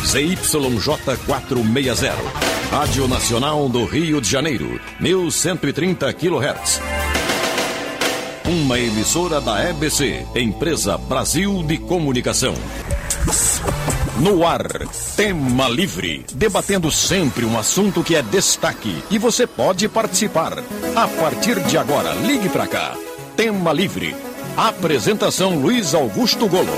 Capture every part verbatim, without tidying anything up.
Z Y J quatrocentos e sessenta, Rádio Nacional do Rio de Janeiro, mil cento e trinta quilohertz. Uma emissora da E B C, Empresa Brasil de Comunicação. No ar, Tema Livre, debatendo sempre um assunto que é destaque e você pode participar. A partir de agora, ligue pra cá. Tema Livre. Apresentação Luiz Augusto Golo.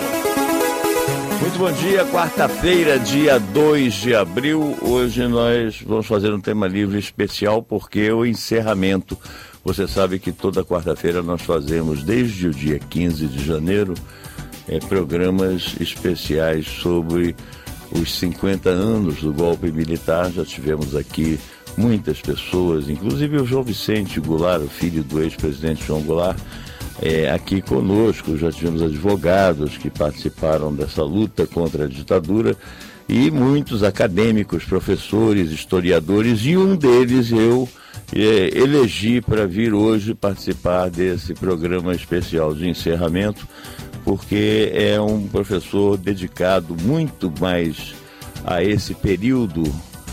Muito bom dia, quarta-feira, dia dois de abril. Hoje nós vamos fazer um Tema Livre especial porque é o encerramento. Você sabe que toda quarta-feira nós fazemos, desde o dia quinze de janeiro, é, programas especiais sobre os cinquenta anos do golpe militar. Já tivemos aqui muitas pessoas, inclusive o João Vicente Goulart, o filho do ex-presidente João Goulart, é, aqui conosco. Já tivemos advogados que participaram dessa luta contra a ditadura e muitos acadêmicos, professores, historiadores, e um deles eu é, elegi para vir hoje participar desse programa especial de encerramento, porque é um professor dedicado muito mais a esse período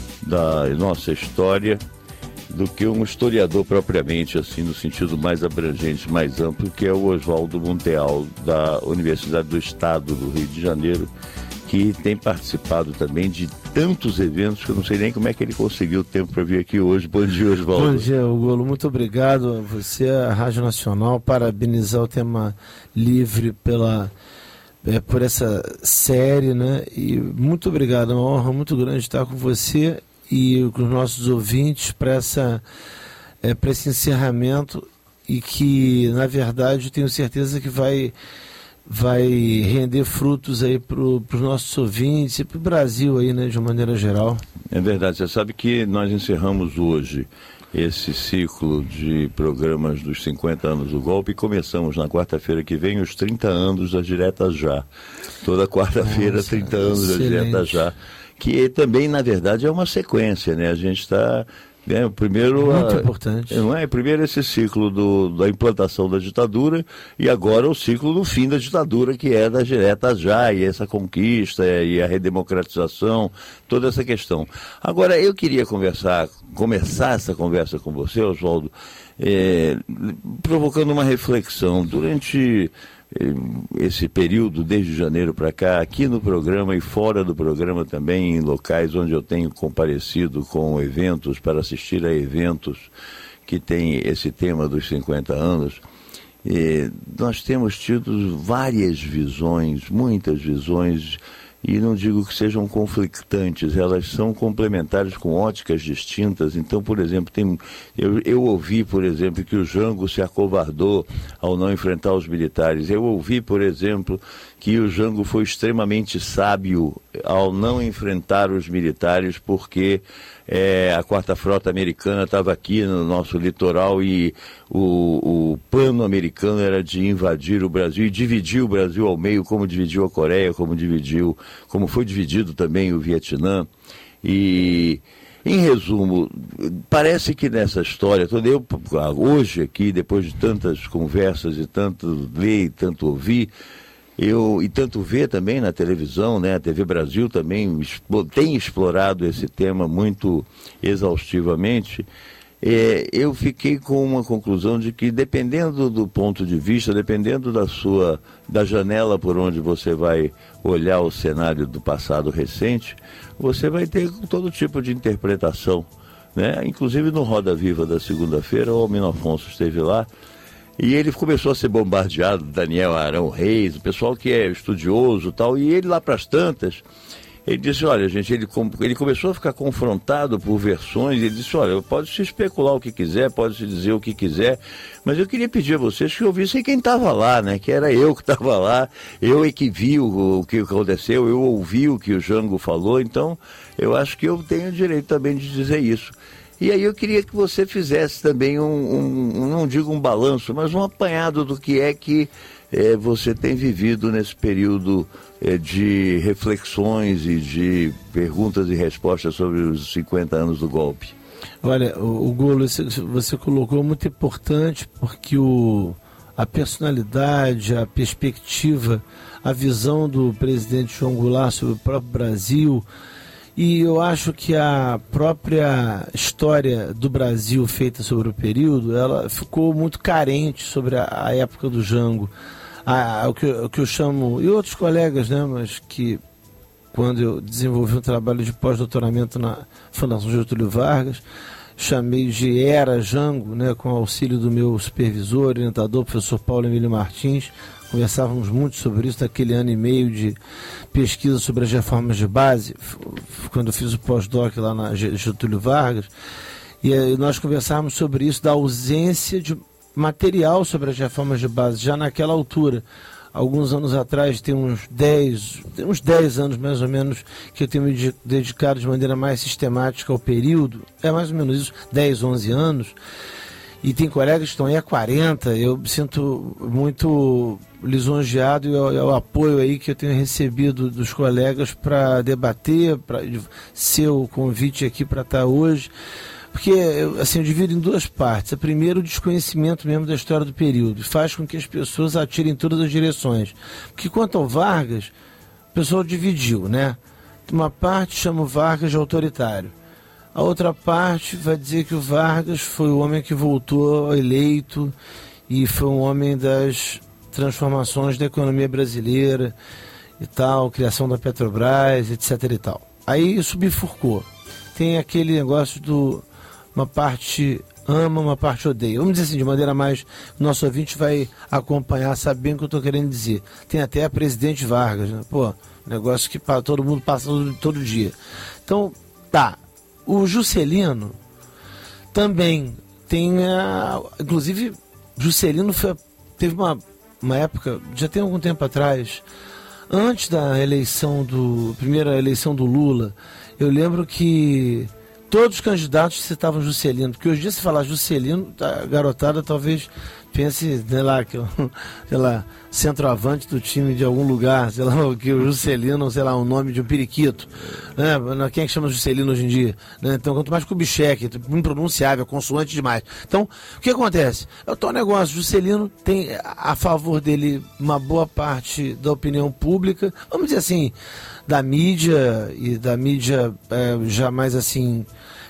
da nossa história do que um historiador propriamente, assim, no sentido mais abrangente, mais amplo, que é o Oswaldo Monteal, da Universidade do Estado do Rio de Janeiro, que tem participado também de tantos eventos que eu não sei nem como é que ele conseguiu tempo para vir aqui hoje. Bom dia, Oswaldo. Bom dia, Golo. Muito obrigado a você, a Rádio Nacional, parabenizar o Tema Livre pela, é, por essa série, né? E muito obrigado, é uma honra muito grande estar com você e com os nossos ouvintes para essa, é, para esse encerramento, e que, na verdade, eu tenho certeza que vai... vai render frutos aí para os nossos ouvintes e para o Brasil aí, né, de uma maneira geral. É verdade, você sabe que nós encerramos hoje esse ciclo de programas dos cinquenta anos do golpe e começamos na quarta-feira que vem os trinta anos da Direta Já. Toda quarta-feira, trinta anos da Direta Já, que também, na verdade, é uma sequência, né? A gente está... É, o primeiro, muito a, importante. Não é? Primeiro esse ciclo do, da implantação da ditadura e agora o ciclo do fim da ditadura, que é da Direta Já, e essa conquista e a redemocratização, toda essa questão. Agora, eu queria conversar, começar essa conversa com você, Oswaldo, é, provocando uma reflexão. Durante esse período, desde janeiro para cá, aqui no programa e fora do programa também, em locais onde eu tenho comparecido com eventos, para assistir a eventos que tem esse tema dos cinquenta anos, e nós temos tido várias visões, muitas visões, e não digo que sejam conflitantes, elas são complementares com óticas distintas. Então, por exemplo, tem, eu, eu ouvi, por exemplo, que o Jango se acovardou ao não enfrentar os militares. Eu ouvi, por exemplo, que o Jango foi extremamente sábio ao não enfrentar os militares, porque é, a quarta frota americana estava aqui no nosso litoral e o, o plano americano era de invadir o Brasil e dividir o Brasil ao meio, como dividiu a Coreia, como dividiu, como foi dividido também o Vietnã. E, em resumo, parece que nessa história toda, eu hoje aqui, depois de tantas conversas e tanto ler e tanto ouvir, Eu, e tanto ver também na televisão, né? A T V Brasil também tem explorado esse tema muito exaustivamente. É, eu fiquei com uma conclusão de que, dependendo do ponto de vista, dependendo da sua, da janela por onde você vai olhar o cenário do passado recente, você vai ter todo tipo de interpretação, né? Inclusive no Roda Viva da segunda-feira, o Almino Afonso esteve lá, e ele começou a ser bombardeado, Daniel Arão Reis, o pessoal que é estudioso e tal, e ele lá para as tantas, ele disse, olha gente, ele, ele começou a ficar confrontado por versões, ele disse, olha, pode-se especular o que quiser, pode-se dizer o que quiser, mas eu queria pedir a vocês que ouvissem quem estava lá, né, que era eu que estava lá, eu é que vi o, o que aconteceu, eu ouvi o que o Jango falou, então eu acho que eu tenho o direito também de dizer isso. E aí eu queria que você fizesse também um, um não digo um balanço, mas um apanhado do que é que é, você tem vivido nesse período é, de reflexões e de perguntas e respostas sobre os cinquenta anos do golpe. Olha, o, o Golo, você, você colocou muito importante, porque o, a personalidade, a perspectiva, a visão do presidente João Goulart sobre o próprio Brasil. E eu acho que a própria história do Brasil feita sobre o período, ela ficou muito carente sobre a, a época do Jango. A, a, o, que, o que eu chamo, e outros colegas, né, mas que quando eu desenvolvi um trabalho de pós-doutoramento na Fundação Getúlio Vargas, chamei de Era Jango, né, com o auxílio do meu supervisor, orientador, professor Paulo Emílio Martins. Conversávamos muito sobre isso naquele ano e meio de pesquisa sobre as reformas de base, quando eu fiz o pós-doc lá na Getúlio Vargas, e nós conversávamos sobre isso, da ausência de material sobre as reformas de base, já naquela altura. Alguns anos atrás, tem uns dez, tem uns dez anos mais ou menos, que eu tenho me dedicado de maneira mais sistemática ao período, é mais ou menos isso, dez, onze anos, e tem colegas que estão aí há quarenta, eu me sinto muito lisonjeado e o apoio aí que eu tenho recebido dos colegas para debater, para ser o convite aqui para estar hoje, porque assim, eu divido em duas partes. A primeira, o desconhecimento mesmo da história do período, faz com que as pessoas atirem em todas as direções. Porque quanto ao Vargas, o pessoal dividiu, né? Uma parte chama o Vargas de autoritário. A outra parte vai dizer que o Vargas foi o homem que voltou eleito e foi um homem das transformações da economia brasileira e tal, criação da Petrobras, etc e tal. Aí isso bifurcou. Tem aquele negócio do uma parte ama, uma parte odeia. Vamos dizer assim, de maneira mais, o nosso ouvinte vai acompanhar, sabendo o que eu estou querendo dizer. Tem até a presidente Vargas, né? Pô, negócio que todo mundo passa todo, todo dia. Então, tá. O Juscelino também tem, a, inclusive, Juscelino foi, teve uma, uma época, já tem algum tempo atrás, antes da eleição do, primeira eleição do Lula, eu lembro que todos os candidatos citavam Juscelino, porque hoje em dia se falar Juscelino, a garotada talvez pense, sei lá, que sei lá, centroavante do time de algum lugar, sei lá, que o Juscelino, sei lá, o nome de um periquito, né? Quem é que chama Juscelino hoje em dia? Né? Então, quanto mais Kubitschek, impronunciável, consoante demais. Então, o que acontece? É o tal negócio, Juscelino tem a favor dele uma boa parte da opinião pública, vamos dizer assim, da mídia, e da mídia é, já mais assim,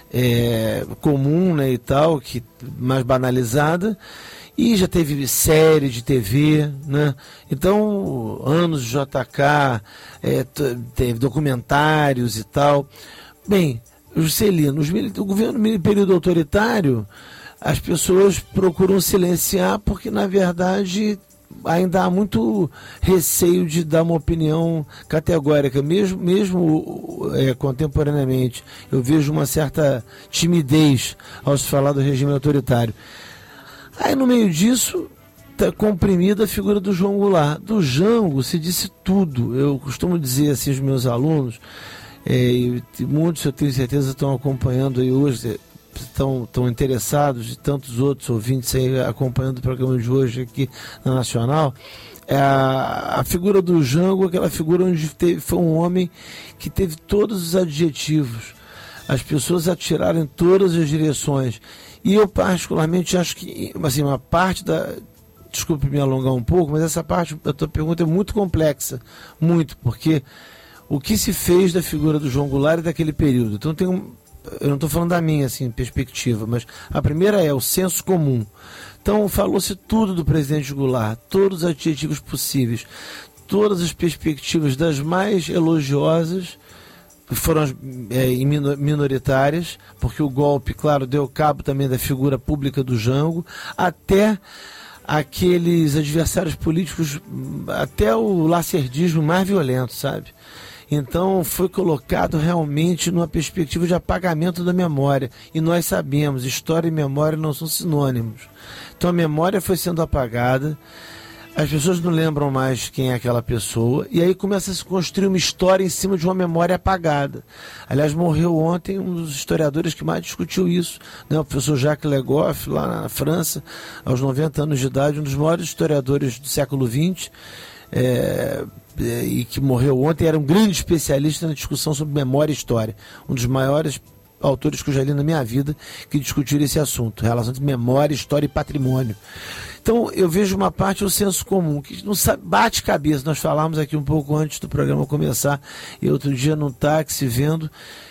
é, comum, né, e tal, que mais banalizada. E já teve série de T V, né? Então, anos de J K, é, teve documentários e tal. Bem, o Juscelino, os, o governo no período autoritário, as pessoas procuram silenciar porque, na verdade, ainda há muito receio de dar uma opinião categórica, mesmo, mesmo é, contemporaneamente. Eu vejo uma certa timidez ao se falar do regime autoritário. Aí, no meio disso, está comprimida a figura do João Goulart. Do Jango se disse tudo. Eu costumo dizer assim aos meus alunos, é, e muitos, eu tenho certeza, estão acompanhando aí hoje, estão, estão interessados, e tantos outros ouvintes aí acompanhando o programa de hoje aqui na Nacional. É a, a figura do Jango, aquela figura onde teve, foi um homem que teve todos os adjetivos. As pessoas atiraram em todas as direções. E eu particularmente acho que, assim, uma parte da... Desculpe me alongar um pouco, mas essa parte da tua pergunta é muito complexa. Muito, porque o que se fez da figura do João Goulart e daquele período? Então tem um... Eu não estou falando da minha, assim, perspectiva, mas a primeira é o senso comum. Então falou-se tudo do presidente Goulart, todos os adjetivos possíveis, todas as perspectivas das mais elogiosas, foram é, minoritárias, porque o golpe, claro, deu cabo também da figura pública do Jango, até aqueles adversários políticos, até o lacerdismo mais violento, sabe? Então foi colocado realmente numa perspectiva de apagamento da memória, e nós sabemos, história e memória não são sinônimos. Então a memória foi sendo apagada, as pessoas não lembram mais quem é aquela pessoa, e aí começa a se construir uma história em cima de uma memória apagada. Aliás, morreu ontem um dos historiadores que mais discutiu isso, né? O professor Jacques Legoff, lá na França, aos noventa anos de idade, um dos maiores historiadores do século vinte, é, e que morreu ontem, era um grande especialista na discussão sobre memória e história, um dos maiores autores que eu já li na minha vida que discutiram esse assunto, relação de memória, história e patrimônio. Então, eu vejo uma parte do senso comum, que não sabe, bate cabeça. Nós falamos aqui um pouco antes do programa começar, e outro dia num táxi vendo,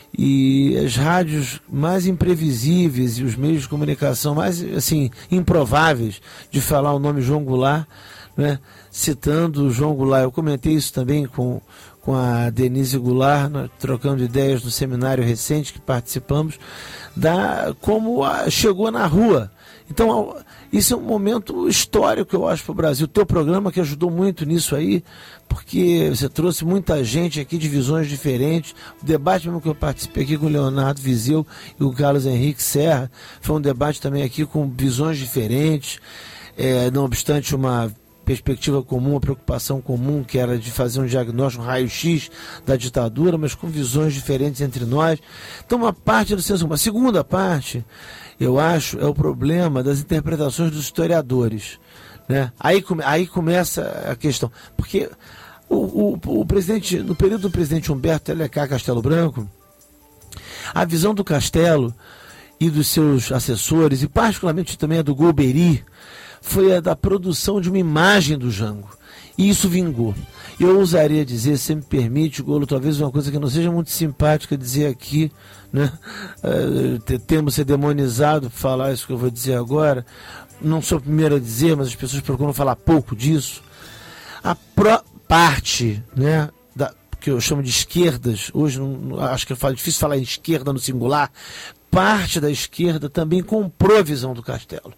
e as rádios mais imprevisíveis e os meios de comunicação mais, assim, improváveis de falar o nome João Goulart, né, citando o João Goulart. Eu comentei isso também com, com a Denise Goulart, né, trocando ideias no seminário recente que participamos, da, como a, chegou na rua. Então, isso é um momento histórico, eu acho, para o Brasil. O teu programa que ajudou muito nisso aí, porque você trouxe muita gente aqui de visões diferentes. O debate mesmo que eu participei aqui com o Leonardo Vizeu e o Carlos Henrique Serra, foi um debate também aqui com visões diferentes, é, não obstante uma perspectiva comum, uma preocupação comum, que era de fazer um diagnóstico, um raio-x da ditadura, mas com visões diferentes entre nós. Então, uma parte do senso comum. A segunda parte, eu acho, é o problema das interpretações dos historiadores, né? Aí, come, aí começa a questão. Porque o, o, o presidente, no período do presidente Humberto Alencar Castelo Branco, a visão do Castelo e dos seus assessores, e particularmente também a do Golbery, foi a da produção de uma imagem do Jango. E isso vingou. Eu ousaria dizer, se me permite, Golo, talvez uma coisa que não seja muito simpática dizer aqui, né? Uh, temos ser demonizado por falar isso que eu vou dizer agora. Não sou o primeiro a dizer, mas as pessoas procuram falar pouco disso. A pró parte, né, da, que eu chamo de esquerdas, hoje não, acho que eu falo, é difícil falar em esquerda no singular, parte da esquerda também comprou a visão do Castelo.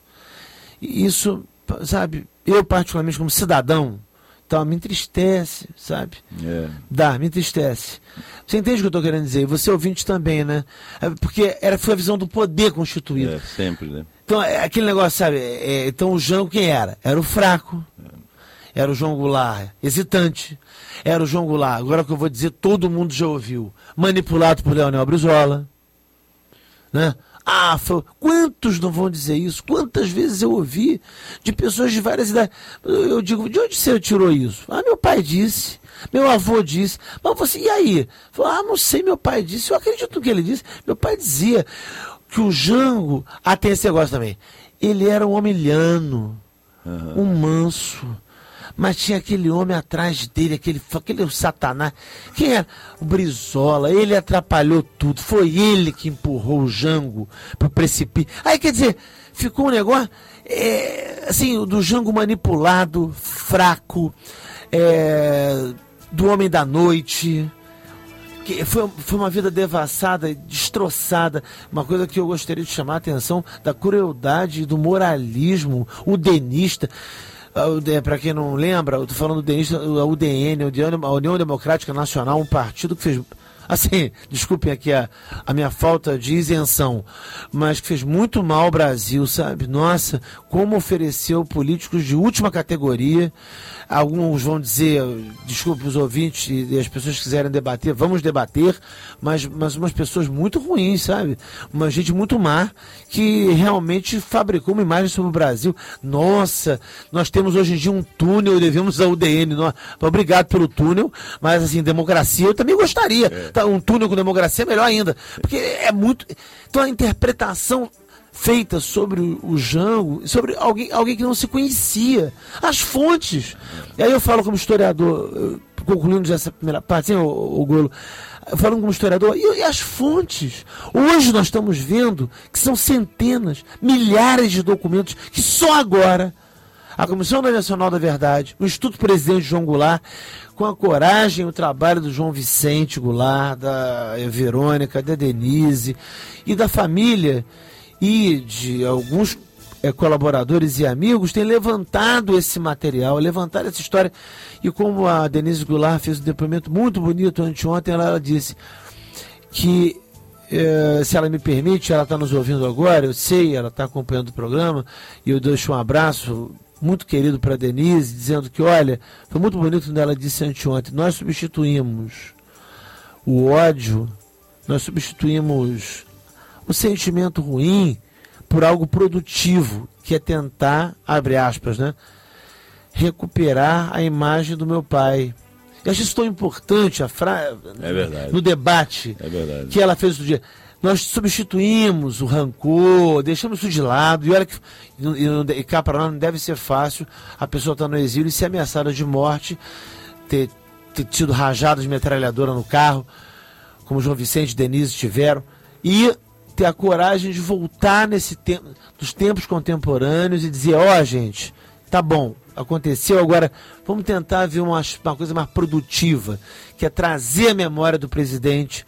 E isso, sabe, eu particularmente como cidadão, então, me entristece, sabe? É. Dá, me entristece. Você entende o que eu estou querendo dizer? E você ouvinte também, né? Porque era, foi a visão do poder constituído. É, sempre, né? Então, é aquele negócio, sabe? É, então, o Jango quem era? Era o fraco. É. Era o João Goulart, hesitante. Era o João Goulart, agora que eu vou dizer, todo mundo já ouviu. Manipulado por Leonel Brizola. Né? Ah, foi... quantos não vão dizer isso? Quantas vezes eu ouvi de pessoas de várias idades. Eu digo, de onde você tirou isso? Ah, meu pai disse, meu avô disse. Mas você, e aí? Falei, ah, não sei, meu pai disse. Eu acredito no que ele disse. Meu pai dizia que o Jango, ah, tem esse negócio também, ele era um homem liano, uhum. um manso. Mas tinha aquele homem atrás dele, aquele, aquele satanás. Quem era? O Brizola. Ele atrapalhou tudo. Foi ele que empurrou o Jango para o precipício. Aí, quer dizer, ficou um negócio, é, assim, do Jango manipulado, fraco, é, do homem da noite. Que foi, foi uma vida devassada, destroçada. Uma coisa que eu gostaria de chamar a atenção, da crueldade, do moralismo, o denista. Para quem não lembra, eu estou falando do a U D N, a União Democrática Nacional, um partido que fez, assim, desculpem aqui a, a minha falta de isenção, mas que fez muito mal ao Brasil, sabe? Nossa, como ofereceu políticos de última categoria. Alguns vão dizer, desculpe os ouvintes e as pessoas que quiserem debater, vamos debater, mas, mas umas pessoas muito ruins, sabe? Uma gente muito má, que realmente fabricou uma imagem sobre o Brasil. Nossa, nós temos hoje em dia um túnel, devemos a U D N. Nós, obrigado pelo túnel, mas assim, democracia eu também gostaria. É. Tá, um túnel com democracia é melhor ainda, porque é muito... Então a interpretação feita sobre o Jango, sobre alguém, alguém que não se conhecia, as fontes. E aí eu falo como historiador, concluindo essa primeira parte, assim, o, o Golo, falando como historiador, e, e as fontes. Hoje nós estamos vendo que são centenas, milhares de documentos que só agora a Comissão Nacional da Verdade, o Instituto Presidente João Goulart, com a coragem e o trabalho do João Vicente Goulart, da Verônica, da Denise e da família e de alguns é, colaboradores e amigos, tem levantado esse material, levantado essa história. E como a Denise Goulart fez um depoimento muito bonito anteontem, ela, ela disse que, é, se ela me permite, ela está nos ouvindo agora, eu sei, ela está acompanhando o programa, e eu deixo um abraço muito querido para a Denise, dizendo que, olha, foi muito bonito quando ela disse anteontem, nós substituímos o ódio, nós substituímos o sentimento ruim por algo produtivo, que é tentar, abre aspas, né, recuperar a imagem do meu pai. Eu acho isso tão importante, a frase, é verdade. no debate é verdade. que ela fez outro dia. nós substituímos o rancor, deixamos isso de lado, e olha que e, e cá para nós não deve ser fácil a pessoa estar no exílio e ser ameaçada de morte, ter, ter tido rajadas de metralhadora no carro, como João Vicente e Denise tiveram, e ter a coragem de voltar nesse tempo, dos tempos contemporâneos e dizer, ó, oh, gente, tá bom, aconteceu, agora vamos tentar ver uma, uma coisa mais produtiva, que é trazer a memória do presidente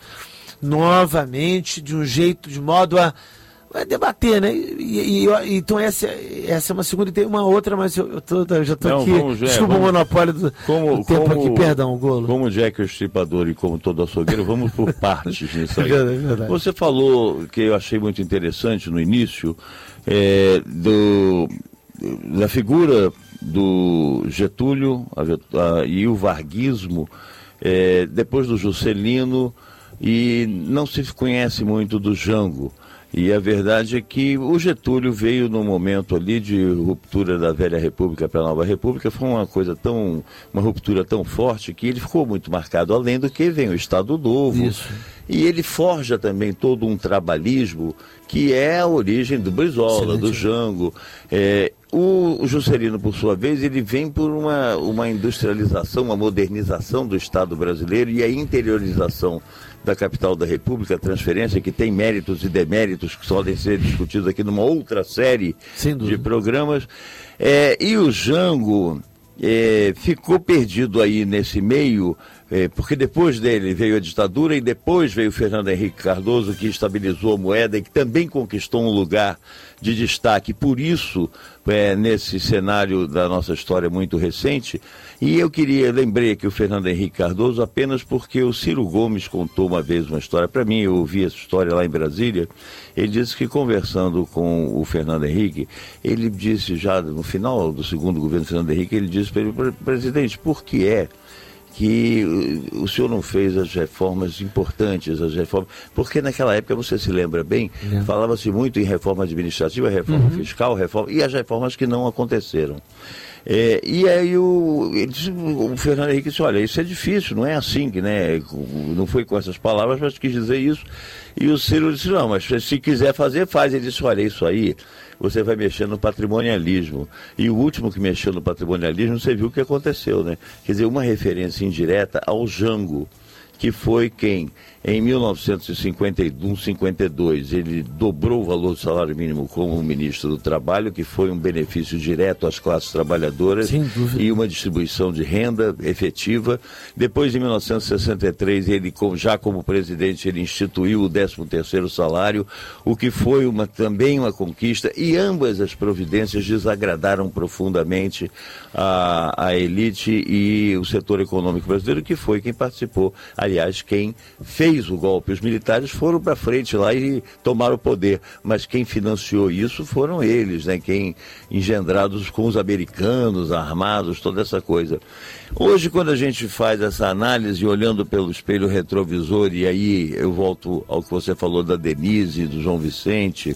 novamente, de um jeito, de modo a, a debater, né? E, e, e, então essa, essa é uma segunda, e tem uma outra, mas eu, eu, tô, eu já estou aqui, vamos, desculpa vamos, o monopólio do, como, do tempo como, aqui, perdão, Golo. Como Jack o Estripador e como todo açougueiro, vamos por partes nisso aí. É verdade. Você falou, que eu achei muito interessante no início, é, do, da figura do Getúlio a, a, e o varguismo, é, depois do Juscelino, e não se conhece muito do Jango. E a verdade é que o Getúlio veio num momento ali de ruptura da velha república para a nova república, foi uma coisa tão, uma ruptura tão forte que ele ficou muito marcado, além do que vem o Estado Novo. Isso. E ele forja também todo um trabalhismo que é a origem do Brizola, Excelente. do Jango. É, o, o Juscelino, por sua vez, ele vem por uma, uma industrialização, uma modernização do Estado brasileiro e a interiorização da capital da República, a transferência que tem méritos e deméritos que podem ser discutidos aqui numa outra série de programas. É, e o Jango é, ficou perdido aí nesse meio, é, porque depois dele veio a ditadura e depois veio o Fernando Henrique Cardoso, que estabilizou a moeda e que também conquistou um lugar de destaque. Por isso, é, nesse cenário da nossa história muito recente, e eu queria, lembrei aqui o Fernando Henrique Cardoso apenas porque o Ciro Gomes contou uma vez uma história para mim, eu ouvi essa história lá em Brasília. Ele disse que conversando com o Fernando Henrique, ele disse já no final do segundo governo do Fernando Henrique, ele disse para ele, presidente, por que é que o senhor não fez as reformas importantes, as reformas, porque naquela época, você se lembra bem, é. falava-se muito em reforma administrativa, reforma uhum. fiscal, reforma, e as reformas que não aconteceram. É, e aí o, ele disse, o Fernando Henrique disse, olha, isso é difícil, não é assim, que, né, não foi com essas palavras, mas quis dizer isso. E o Ciro disse, não, mas se quiser fazer, faz. Ele disse, olha, isso aí, você vai mexer no patrimonialismo. E o último que mexeu no patrimonialismo, você viu o que aconteceu, né? Quer dizer, uma referência indireta ao Jango, que foi quem, em mil novecentos e cinquenta e um, cinquenta e dois, ele dobrou o valor do salário mínimo como ministro do Trabalho, que foi um benefício direto às classes trabalhadoras e uma distribuição de renda efetiva. Depois, em mil novecentos e sessenta e três, ele, já como presidente, ele instituiu o décimo terceiro salário, o que foi uma, também uma conquista, e ambas as providências desagradaram profundamente a, a elite e o setor econômico brasileiro, que foi quem participou. Aliás, quem fez o golpe, os militares foram para frente lá e tomaram o poder, mas quem financiou isso foram eles, né? Quem engendrados com os americanos, armados, toda essa coisa. Hoje, quando a gente faz essa análise, olhando pelo espelho retrovisor, e aí eu volto ao que você falou da Denise, do João Vicente,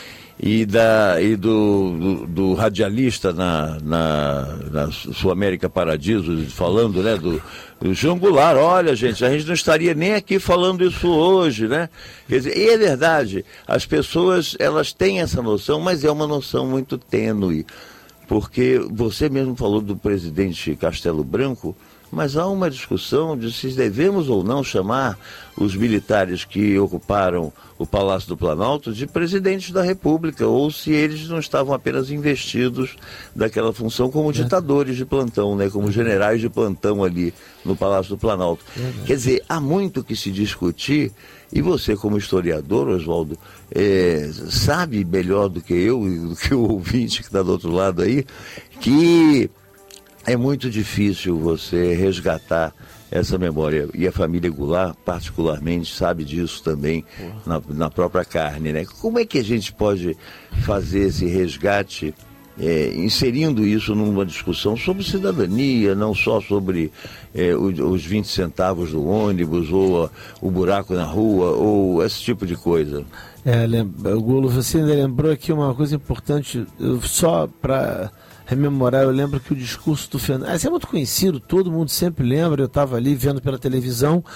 e, da, e do, do, do radialista na, na, na Sul América Paradiso, falando, né, do, do João Goulart, olha, gente, a gente não estaria nem aqui falando isso hoje, né? Quer dizer, e é verdade, as pessoas, elas têm essa noção, mas é uma noção muito tênue, porque você mesmo falou do presidente Castelo Branco, mas há uma discussão de se devemos ou não chamar os militares que ocuparam o Palácio do Planalto de presidentes da República, ou se eles não estavam apenas investidos daquela função como ditadores de plantão, né, como generais de plantão ali no Palácio do Planalto. É, Quer dizer, há muito que se discutir, e você como historiador, Oswaldo, é, sabe melhor do que eu e do que o ouvinte que está do outro lado aí, que é muito difícil você resgatar essa memória. E a família Goulart, particularmente, sabe disso também na, na própria carne, né? Como é que a gente pode fazer esse resgate, é, inserindo isso numa discussão sobre cidadania, não só sobre é, os, os vinte centavos do ônibus, ou a, o buraco na rua, ou esse tipo de coisa? É, lembra, Golo, você ainda lembrou aqui uma coisa importante, só para rememorar, eu lembro que o discurso do Fernando... Esse é muito conhecido, todo mundo sempre lembra, eu estava ali vendo pela televisão,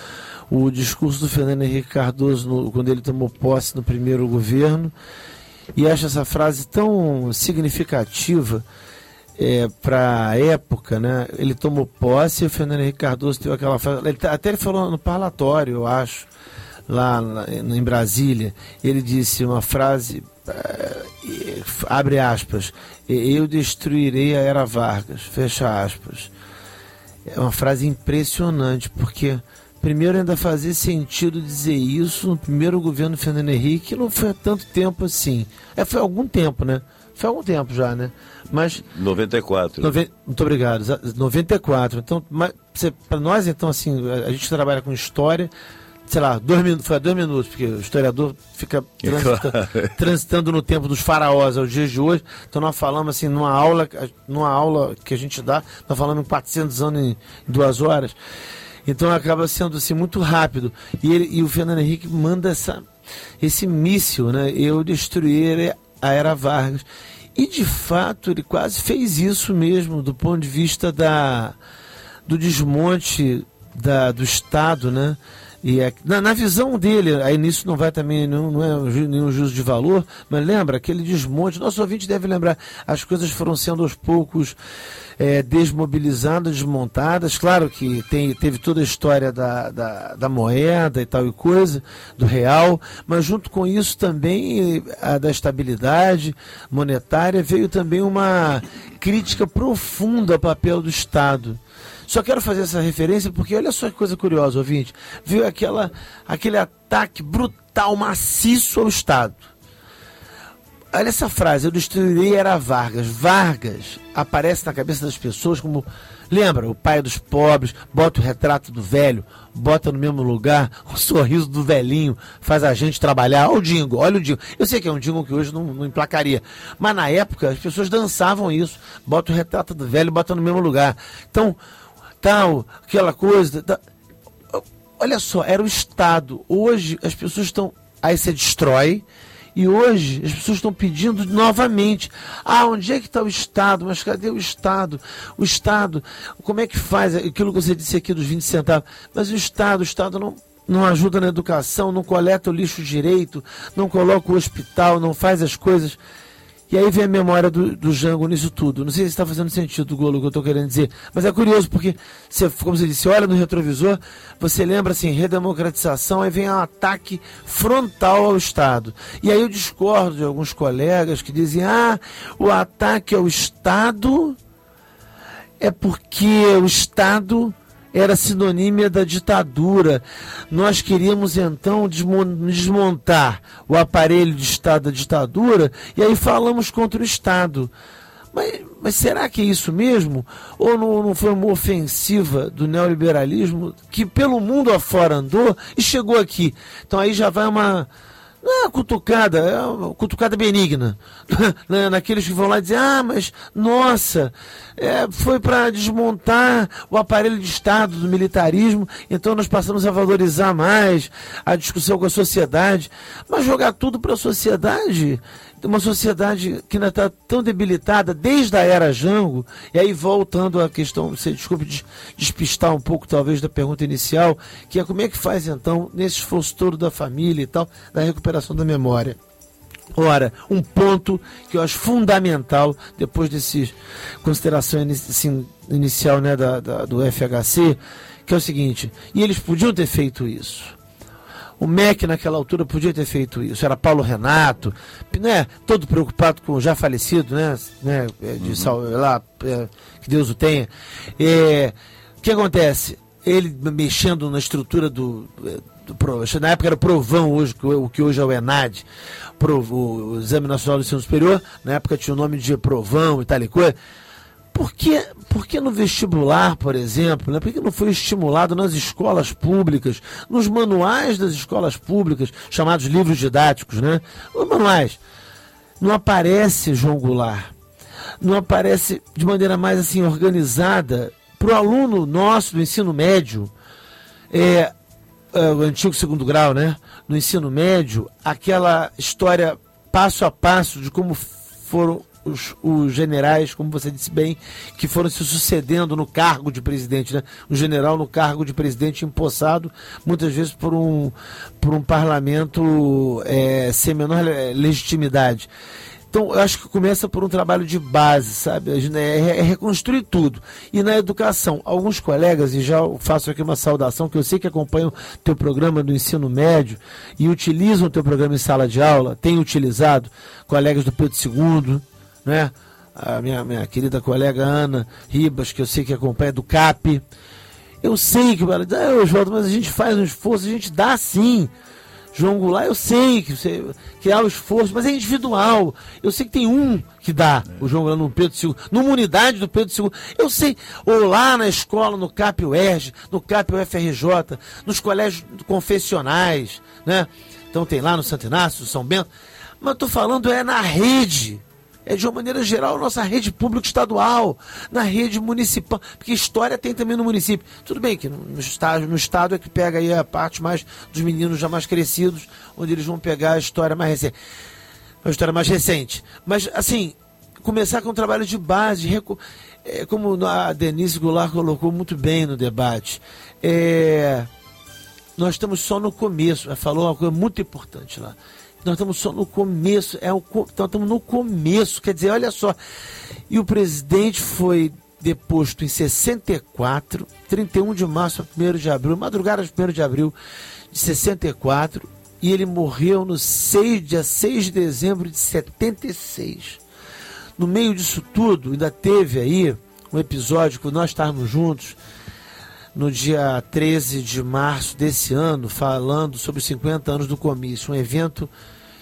o discurso do Fernando Henrique Cardoso no, quando ele tomou posse no primeiro governo, e acho essa frase tão significativa é, para a época, né? Ele tomou posse e o Fernando Henrique Cardoso teve aquela frase, ele, até ele falou no parlatório, eu acho, lá, lá em Brasília, ele disse uma frase, uh, abre aspas, eu destruirei a Era Vargas, fecha aspas. É uma frase impressionante, porque primeiro ainda fazia sentido dizer isso no primeiro governo do Fernando Henrique, que não foi há tanto tempo assim. É, foi há algum tempo, né? Foi há algum tempo já, né? Mas noventa e quatro. Nove... Muito obrigado. noventa e quatro. Então, para nós, então, assim, a gente trabalha com história, sei lá, dois minutos, foi há dois minutos, porque o historiador fica transitando, transitando no tempo dos faraós aos dias de hoje. Então nós falamos assim, numa aula, numa aula que a gente dá, nós falamos em quatrocentos anos em duas horas. Então acaba sendo assim muito rápido. E, ele, e o Fernando Henrique manda essa, esse míssil, né? Eu destruir a Era Vargas. E de fato ele quase fez isso mesmo, do ponto de vista da, do desmonte da, do Estado, né? E é, na, na visão dele, aí nisso não vai também, não, não é nenhum juízo de valor, mas lembra, aquele desmonte, nosso ouvinte deve lembrar, as coisas foram sendo aos poucos é, desmobilizadas, desmontadas, claro que tem, teve toda a história da, da, da moeda e tal e coisa, do real, mas junto com isso também a da estabilidade monetária, veio também uma crítica profunda ao papel do Estado. Só quero fazer essa referência porque olha só que coisa curiosa, ouvinte. Viu aquela, aquele ataque brutal, maciço ao Estado. Olha essa frase, eu destruirei Era Vargas. Vargas aparece na cabeça das pessoas como, lembra, o pai dos pobres, bota o retrato do velho, bota no mesmo lugar, o sorriso do velhinho, faz a gente trabalhar. Olha o Dingo, olha o Dingo. Eu sei que é um Dingo que hoje não, não emplacaria, mas na época as pessoas dançavam isso, bota o retrato do velho, bota no mesmo lugar. Então, tal, aquela coisa. Tal. Olha só, era o Estado. Hoje as pessoas estão. Aí você destrói. E hoje as pessoas estão pedindo novamente. Ah, onde é que está o Estado? Mas cadê o Estado? O Estado, como é que faz? Aquilo que você disse aqui dos vinte centavos. Mas o Estado, o Estado não, não ajuda na educação, não coleta o lixo direito, não coloca o hospital, não faz as coisas. E aí vem a memória do, do Jango nisso tudo. Não sei se está fazendo sentido, Golo, o que eu estou querendo dizer. Mas é curioso, porque, você, como você disse, olha no retrovisor, você lembra assim, redemocratização, aí vem um ataque frontal ao Estado. E aí eu discordo de alguns colegas que dizem, ah, o ataque ao Estado é porque o Estado era sinonímia da ditadura. Nós queríamos então desmontar o aparelho de Estado da ditadura e aí falamos contra o Estado. Mas, mas será que é isso mesmo? Ou não, não foi uma ofensiva do neoliberalismo que pelo mundo afora andou e chegou aqui? Então aí já vai uma... Não é uma cutucada, é uma cutucada benigna. Naqueles que vão lá dizer, ah, mas, nossa, é, foi para desmontar o aparelho de Estado do militarismo, então nós passamos a valorizar mais a discussão com a sociedade. Mas jogar tudo para a sociedade, uma sociedade que ainda está tão debilitada desde a era Jango, e aí voltando à questão, você desculpe despistar um pouco talvez da pergunta inicial, que é como é que faz então, nesse esforço todo da família e tal, da recuperação da memória. Ora, um ponto que eu acho fundamental, depois dessa consideração assim, inicial, né, da, da, do F H C, que é o seguinte, e eles podiam ter feito isso. O M E C naquela altura podia ter feito isso. Era Paulo Renato, né, todo preocupado com o já falecido, né, né de sal, lá, é, que Deus o tenha. É, o que acontece? Ele mexendo na estrutura do, do na época era o Provão, hoje, o que hoje é o ENAD, o Exame Nacional do Ensino Superior, na época tinha o nome de Provão e tal e coisa. Por que, por que no vestibular, por exemplo, né? Por que não foi estimulado nas escolas públicas, nos manuais das escolas públicas, chamados livros didáticos, né? Os manuais. Não aparece João Goulart. Não aparece de maneira mais assim organizada para o aluno nosso do ensino médio, é, é, o antigo segundo grau, né? No ensino médio, aquela história passo a passo de como foram os, os generais, como você disse bem, que foram se sucedendo no cargo de presidente, né? O general no cargo de presidente empossado, muitas vezes por um, por um parlamento é, sem menor legitimidade. Então, eu acho que começa por um trabalho de base, sabe? É, é reconstruir tudo. E na educação, alguns colegas, e já faço aqui uma saudação, que eu sei que acompanham teu programa do ensino médio e utilizam o teu programa em sala de aula, têm utilizado, colegas do Pedro segundo, né? A minha, minha querida colega Ana Ribas, que eu sei que acompanha do C A P. Eu sei que ela diz, ah, Oswaldo, mas a gente faz um esforço, a gente dá sim. João Goulart, eu sei que, você, que há o esforço, mas é individual. Eu sei que tem um que dá, é. o João Goulart no Pedro segundo, numa unidade do Pedro segundo. Eu sei, ou lá na escola, no C A P U E R J, no C A P U F R J, nos colégios confessionais, né? Então tem lá no Santo Inácio, no São Bento. Mas eu estou falando é na rede. É de uma maneira geral, nossa rede pública estadual, na rede municipal, porque história tem também no município. Tudo bem que no, no, estado, no estado é que pega aí a parte mais dos meninos já mais crescidos, onde eles vão pegar a história mais recente. A história mais recente. Mas, assim, começar com um trabalho de base, recu... é, como a Denise Goulart colocou muito bem no debate, é... nós estamos só no começo. Ela falou uma coisa muito importante lá. Nós estamos só no começo, é o, nós estamos no começo, quer dizer, olha só, e o presidente foi deposto em sessenta e quatro, trinta e um de março a primeiro de abril, madrugada de primeiro de abril de sessenta e quatro, e ele morreu no seis, dia seis de dezembro de setenta e seis. No meio disso tudo, ainda teve aí um episódio que nós estávamos juntos, no dia treze de março desse ano, falando sobre os cinquenta anos do comício, um evento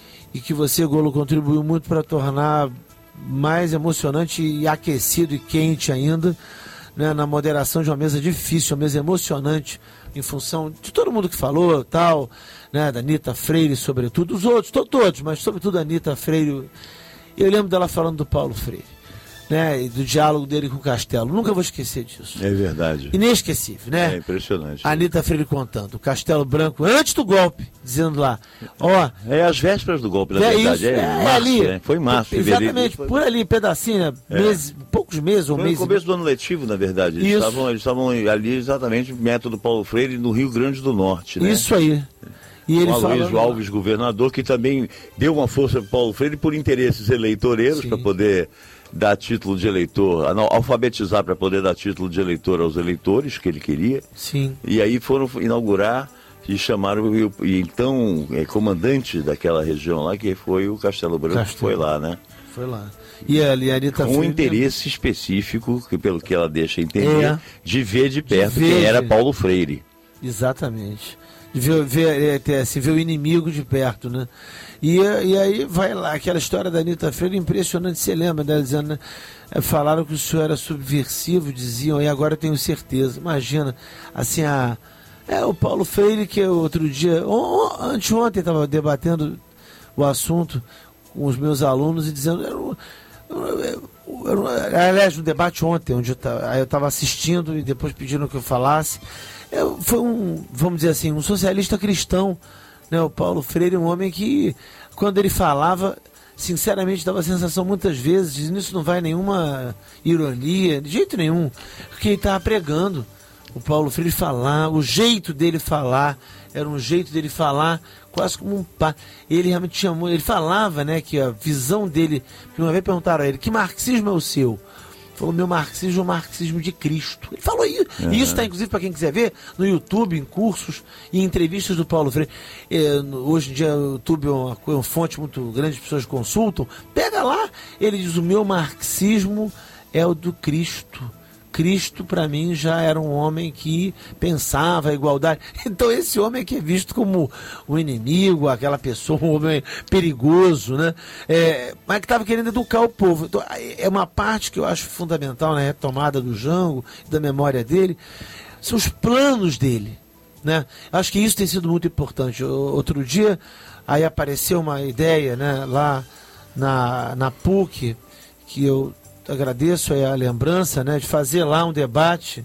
e que você, Golo, contribuiu muito para tornar mais emocionante e aquecido e quente ainda, né, na moderação de uma mesa difícil, uma mesa emocionante, em função de todo mundo que falou, tal, né, da Anita Freire, sobretudo, os outros, to- todos, mas sobretudo a Anita Freire. Eu lembro dela falando do Paulo Freire, né, e do diálogo dele com o Castelo. Nunca vou esquecer disso. É verdade. Inesquecível, né? É impressionante. A Anita Freire contando, o Castelo Branco, antes do golpe, dizendo lá, ó... É as vésperas do golpe, na é verdade. Isso, é, é, março, ali. né? Foi em março, Exatamente, fevereiro. Foi... por ali, pedacinho, né? É. Meses, poucos meses ou Foi meses... no começo do ano letivo, na verdade. Eles Isso. estavam, eles estavam ali exatamente, método Paulo Freire, no Rio Grande do Norte, né? Isso aí. E ele o Aloysio falando... Alves, governador, que também deu uma força para Paulo Freire por interesses eleitoreiros, para poder dar título de eleitor, alfabetizar para poder dar título de eleitor aos eleitores que ele queria. Sim. E aí foram inaugurar e chamaram e, e então é, comandante daquela região lá, que foi o Castelo Branco, Castelo. que foi lá, né? Foi lá. E ali a Anita Com um Freire... interesse específico, que pelo que ela deixa entender, É. de ver de perto De ver, quem era de- Paulo Freire. Exatamente. De ver, ver, é, assim, ver o inimigo de perto, né? E, e aí vai lá, aquela história da Anita Freire, impressionante, você lembra dela dizendo, né? É, falaram que o senhor era subversivo, diziam, e agora eu tenho certeza. Imagina, assim, a... É, o Paulo Freire, que outro dia, on, anteontem, estava debatendo o assunto com os meus alunos e dizendo... Era um, era um, aliás, no debate ontem, onde eu estava assistindo e depois pediram que eu falasse... É, foi um, vamos dizer assim, um socialista cristão, né? O Paulo Freire, um homem que, quando ele falava, sinceramente dava a sensação muitas vezes, nisso não vai nenhuma ironia, de jeito nenhum, porque ele estava pregando. O Paulo Freire falar, o jeito dele falar, era um jeito dele falar quase como um pá. Ele realmente tinha, ele falava, né, que a visão dele, que uma vez perguntaram a ele, que marxismo é o seu? Falou, meu marxismo é o marxismo de Cristo. Ele falou isso. Uhum. E isso está, inclusive, para quem quiser ver, no YouTube, em cursos e em entrevistas do Paulo Freire. É, no, hoje em dia, o YouTube é uma, é uma fonte muito grande, as pessoas consultam. Pega lá. Ele diz, o meu marxismo é o do Cristo. Cristo, para mim, já era um homem que pensava a igualdade. Então, esse homem que é visto como o inimigo, aquela pessoa, um homem perigoso, né? É, mas que estava querendo educar o povo. Então, é uma parte que eu acho fundamental na retomada do Jango, da memória dele, são os planos dele, né? Acho que isso tem sido muito importante. Outro dia, aí apareceu uma ideia, né, lá na, na P U C, que eu agradeço a lembrança, né, de fazer lá um debate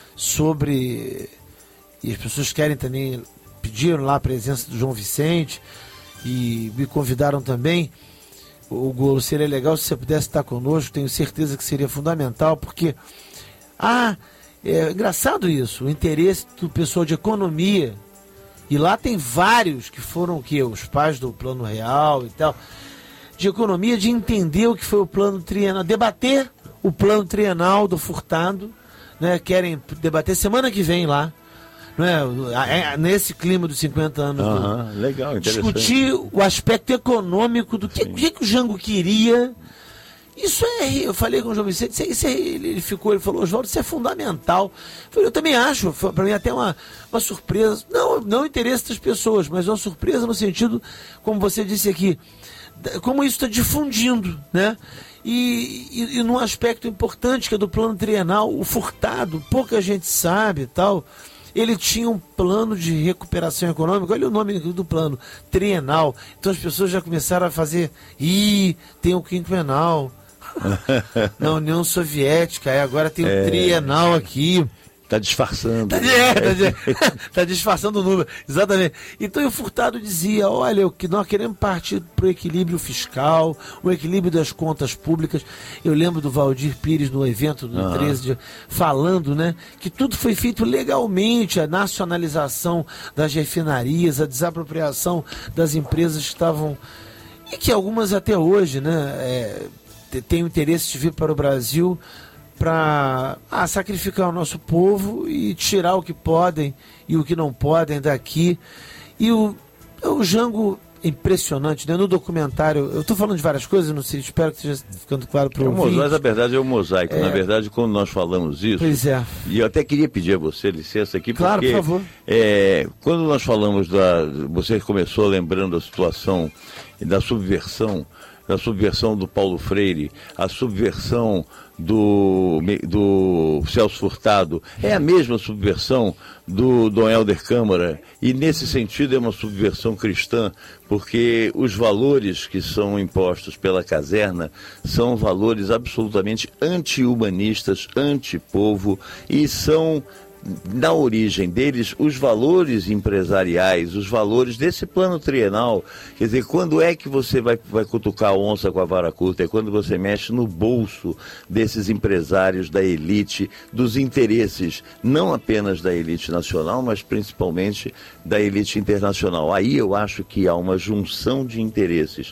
sobre, e as pessoas querem também, pediram lá a presença do João Vicente e me convidaram também, o Golo, seria legal se você pudesse estar conosco, tenho certeza que seria fundamental, porque, ah, é engraçado isso, o interesse do pessoal de economia, e lá tem vários que foram o quê? Os pais do Plano Real e tal, de economia, de entender o que foi o plano trienal, debater o plano trienal do Furtado, né? Querem debater semana que vem lá, né? Nesse clima dos cinquenta anos. Uhum, do... legal, interessante. Discutir o aspecto econômico do que, que, que o Jango queria. Isso é, eu falei com o João Vicente, isso é, isso é, ele ficou, ele falou, Oswaldo, isso é fundamental. Eu, falei, eu também acho, para mim até uma, uma surpresa, não, não o interesse das pessoas, mas uma surpresa no sentido, como você disse aqui, como isso está difundindo, né? E, e, e num aspecto importante que é do plano trienal, o Furtado, pouca gente sabe e tal, ele tinha um plano de recuperação econômica, olha o nome do plano, trienal. Então as pessoas já começaram a fazer, ih, tem o quinquenal na União Soviética, aí agora tem o é... trienal aqui. Está disfarçando. Tá, é, tá, tá disfarçando o número, exatamente. Então o Furtado dizia, olha, o que nós queremos partir para o equilíbrio fiscal, o equilíbrio das contas públicas. Eu lembro do Valdir Pires no evento do uhum. treze de falando, né, que tudo foi feito legalmente, a nacionalização das refinarias, a desapropriação das empresas que estavam, e que algumas até hoje, né, é, têm o interesse de vir para o Brasil para ah, sacrificar o nosso povo e tirar o que podem e o que não podem daqui. E o, o Jango, impressionante, né? No documentário, eu estou falando de várias coisas, não sei, espero que esteja ficando claro para o ouvinte. Mas a verdade é o mosaico, é... na verdade, quando nós falamos isso, pois é. E eu até queria pedir a você licença aqui, claro, porque por favor. É, quando nós falamos da, você começou lembrando a situação da subversão, da subversão do Paulo Freire, a subversão do, do Celso Furtado, é a mesma subversão do Dom Helder Câmara, e nesse sentido é uma subversão cristã, porque os valores que são impostos pela caserna são valores absolutamente anti-humanistas, anti-povo, e são, na origem deles, os valores empresariais, os valores desse plano trienal. Quer dizer, quando é que você vai, vai cutucar a onça com a vara curta? É quando você mexe no bolso desses empresários, da elite, dos interesses, não apenas da elite nacional, mas principalmente da elite internacional. Aí eu acho que há uma junção de interesses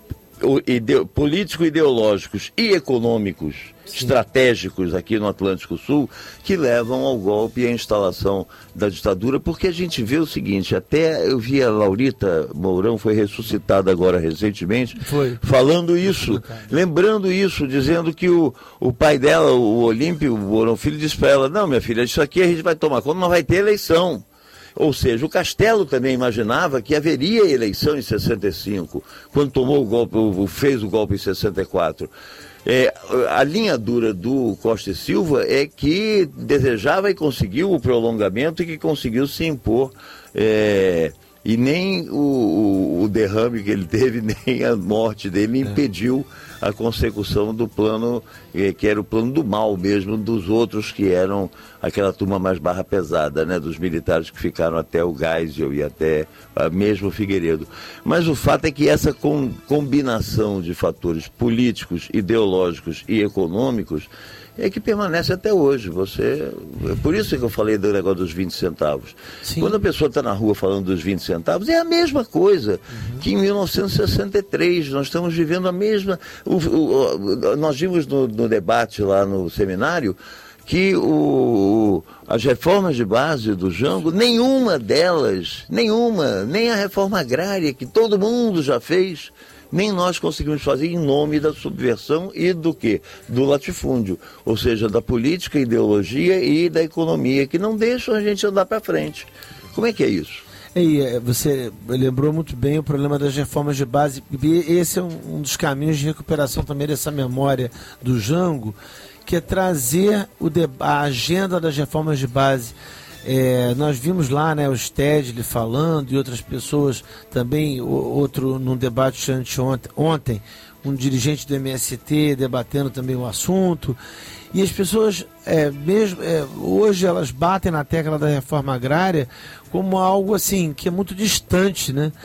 político-ideológicos e econômicos, sim, estratégicos aqui no Atlântico Sul, que levam ao golpe e à instalação da ditadura, porque a gente vê o seguinte, até eu vi a Laurita Mourão, foi ressuscitada agora recentemente, foi. falando isso, lembrando isso, dizendo que o, o pai dela, o Olímpio Mourão Filho, disse para ela, não, minha filha, isso aqui a gente vai tomar conta, não vai ter eleição. Ou seja, o Castelo também imaginava que haveria eleição em sessenta e cinco, quando tomou o golpe, fez o golpe em sessenta e quatro. É, a linha dura do Costa e Silva é que desejava e conseguiu o prolongamento e que conseguiu se impor. É, e nem o, o, o derrame que ele teve, nem a morte dele impediu a consecução do plano, eh, que era o plano do mal mesmo, dos outros que eram aquela turma mais barra pesada, né, dos militares que ficaram até o Geisel e até ah, mesmo o Figueiredo. Mas o fato é que essa com, combinação de fatores políticos, ideológicos e econômicos é que permanece até hoje. Você, é por isso que eu falei do negócio dos vinte centavos. Sim. Quando a pessoa está na rua falando dos vinte centavos, é a mesma coisa uhum. que em mil novecentos e sessenta e três. Nós estamos vivendo a mesma... O, o, o, nós vimos no, no debate lá no seminário que o, as reformas de base do Jango, nenhuma delas, nenhuma, nem a reforma agrária que todo mundo já fez, nem nós conseguimos fazer em nome da subversão e do quê? Do latifúndio, ou seja, da política, ideologia e da economia, que não deixam a gente andar para frente. Como é que é isso? E você lembrou muito bem o problema das reformas de base. Esse é um, um dos caminhos de recuperação também dessa memória do Jango, que é trazer o a agenda das reformas de base. É, nós vimos lá, né, o Stedley falando e outras pessoas também, outro num debate anteontem, ontem, um dirigente do M S T debatendo também o assunto. E as pessoas, é, mesmo, é, hoje elas batem na tecla da reforma agrária como algo assim, que é muito distante, né?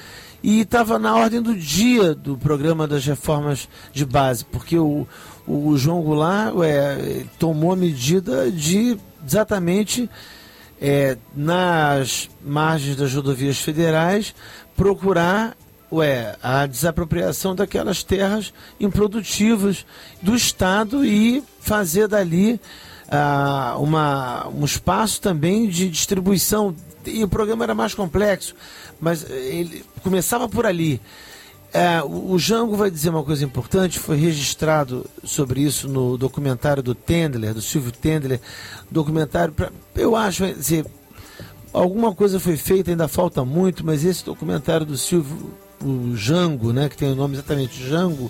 e estava na ordem do dia do programa das reformas de base, porque o, o João Goulart ué, tomou a medida de exatamente é, nas margens das rodovias federais procurar ué, a desapropriação daquelas terras improdutivas do Estado e fazer dali ah, uma, um espaço também de distribuição. E o programa era mais complexo, mas ele começava por ali. É, o Jango vai dizer uma coisa importante, foi registrado sobre isso no documentário do Tendler, do Silvio Tendler, documentário, pra, eu acho, dizer, alguma coisa foi feita, ainda falta muito, mas esse documentário do Silvio, o Jango, né, que tem o nome exatamente Jango,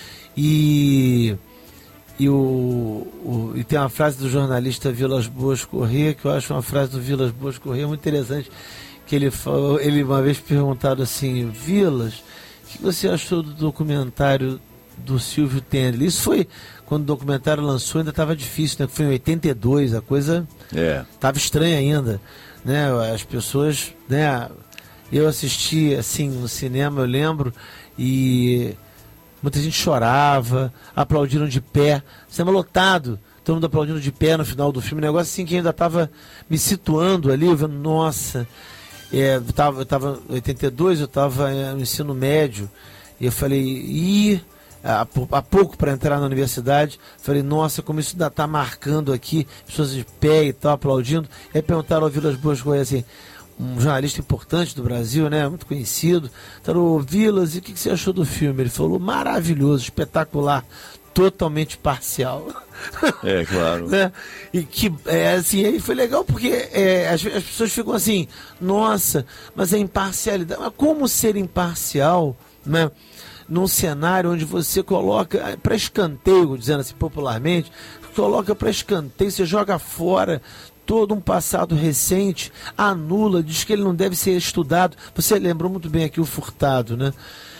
e, e, o, o, e tem uma frase do jornalista Vilas Boas Corrêa, que eu acho uma frase do Vilas Boas Corrêa muito interessante, que ele falou, ele uma vez perguntado assim, Vilas, o que você achou do documentário do Silvio Tendler? Isso foi quando o documentário lançou, ainda estava difícil, né? Foi em oitenta e dois, a coisa estava é. estranha ainda, né? As pessoas, né? Eu assisti assim no cinema, eu lembro, e muita gente chorava, aplaudiram de pé, cinema lotado, todo mundo aplaudindo de pé no final do filme, um negócio assim que ainda estava me situando ali, eu vendo, nossa. É, eu tava, eu tava em oitenta e dois, eu estava no ensino médio, e eu falei, ih, há, há pouco para entrar na universidade, falei, nossa, como isso ainda está marcando aqui, pessoas de pé e tal, aplaudindo. Aí perguntaram ao Vilas Boas Corrêa, assim, um jornalista importante do Brasil, né, muito conhecido, falou, Vilas, e o que, que você achou do filme? Ele falou, maravilhoso, espetacular, totalmente parcial. É, claro. Né? E que, é, assim, aí foi legal porque é, as, as pessoas ficam assim, nossa, mas é imparcialidade. Mas como ser imparcial, né? Num cenário onde você coloca para escanteio, dizendo assim popularmente, coloca para escanteio, você joga fora todo um passado recente, anula, diz que ele não deve ser estudado. Você lembrou muito bem aqui o Furtado, né?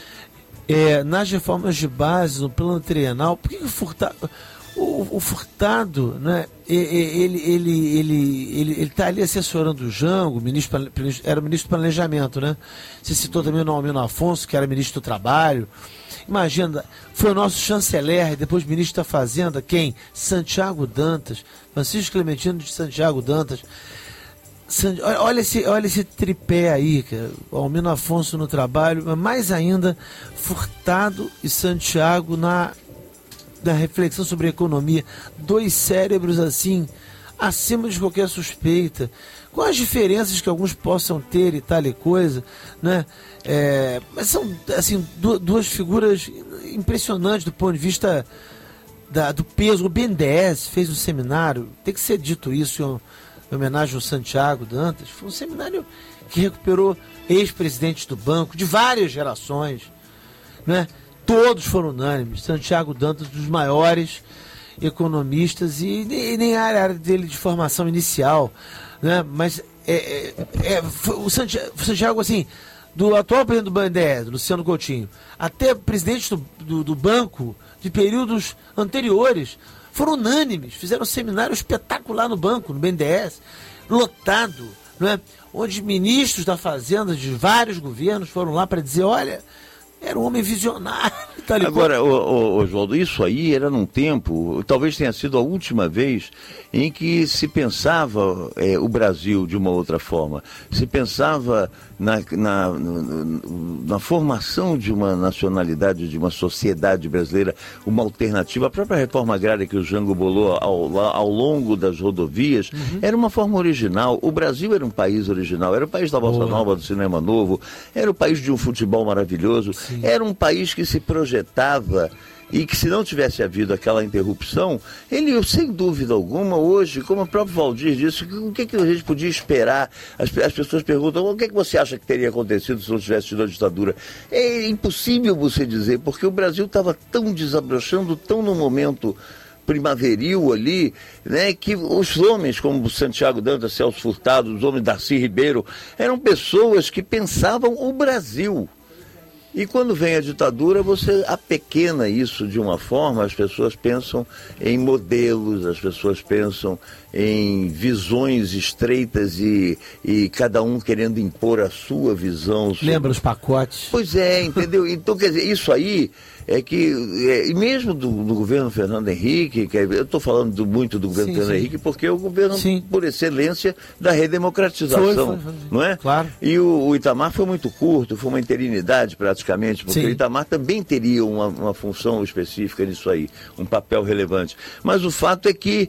É, nas reformas de base, no plano trienal, por que, que o Furtado... O, o Furtado, né, ele ele ele ele ele está ali assessorando o Jango, ministro, era o ministro do Planejamento, né? Você citou também o Naumino Afonso, que era ministro do Trabalho. Imagina, foi o nosso chanceler, depois ministro da Fazenda, quem? Santiago Dantas, Francisco Clementino de Santiago Dantas. Olha esse, olha esse tripé aí, cara. O Naumino Afonso no Trabalho, mas mais ainda, Furtado e Santiago na da reflexão sobre a economia, dois cérebros assim, acima de qualquer suspeita, com as diferenças que alguns possam ter e tal e coisa, né? É, mas são, assim, duas figuras impressionantes do ponto de vista da, do peso. O B N D E S fez um seminário, tem que ser dito isso, em homenagem ao Santiago Dantas, foi um seminário que recuperou ex-presidentes do banco, de várias gerações, né? Todos foram unânimes. Santiago Dantas, dos maiores economistas, e nem, nem a área dele de formação inicial, né? Mas é, é, é, o, Santiago, o Santiago, assim, do atual presidente do B N D E S, Luciano Coutinho, até presidente do, do, do banco de períodos anteriores, foram unânimes, fizeram um seminário espetacular no banco, no B N D E S, lotado, né? Onde ministros da Fazenda de vários governos foram lá para dizer, olha, era um homem visionário. Tá ali. Agora, ô, ô, Oswaldo, isso aí era num tempo, talvez tenha sido a última vez em que se pensava é, o Brasil de uma outra forma. Se pensava na, na, na, na formação de uma nacionalidade, de uma sociedade brasileira, uma alternativa. A própria reforma agrária que o Jango bolou ao, ao longo das rodovias, uhum. era uma forma original. O Brasil era um país original, era o país da Bossa Boa. Nova, do cinema novo, era o país de um futebol maravilhoso. Sim. Era um país que se projetava e que, se não tivesse havido aquela interrupção, ele, sem dúvida alguma, hoje, como o próprio Valdir disse, o que, que a gente podia esperar? As, as pessoas perguntam, o que, que você acha que teria acontecido se não tivesse tido a ditadura? É impossível você dizer, porque o Brasil estava tão desabrochando, tão no momento primaveril ali, né, que os homens como Santiago Dantas, Celso Furtado, os homens Darcy Ribeiro, eram pessoas que pensavam o Brasil. E quando vem a ditadura, você apequena isso de uma forma, as pessoas pensam em modelos, as pessoas pensam em visões estreitas e, e cada um querendo impor a sua visão. Sobre... Lembra os pacotes? Pois é, entendeu? Então, quer dizer, isso aí é que, é, e mesmo do, do governo Fernando Henrique, que é, eu estou falando do, muito do governo sim, Fernando sim. Henrique, porque é o governo, sim. por excelência, da redemocratização, foi, foi, foi. não é? Claro. E o, o Itamar foi muito curto, foi uma interinidade praticamente, porque sim. o Itamar também teria uma, uma função específica nisso aí, um papel relevante. Mas o fato é que